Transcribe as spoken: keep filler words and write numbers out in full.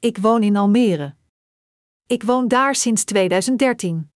Ik woon in Almere. Ik woon daar sinds tweeduizend dertien.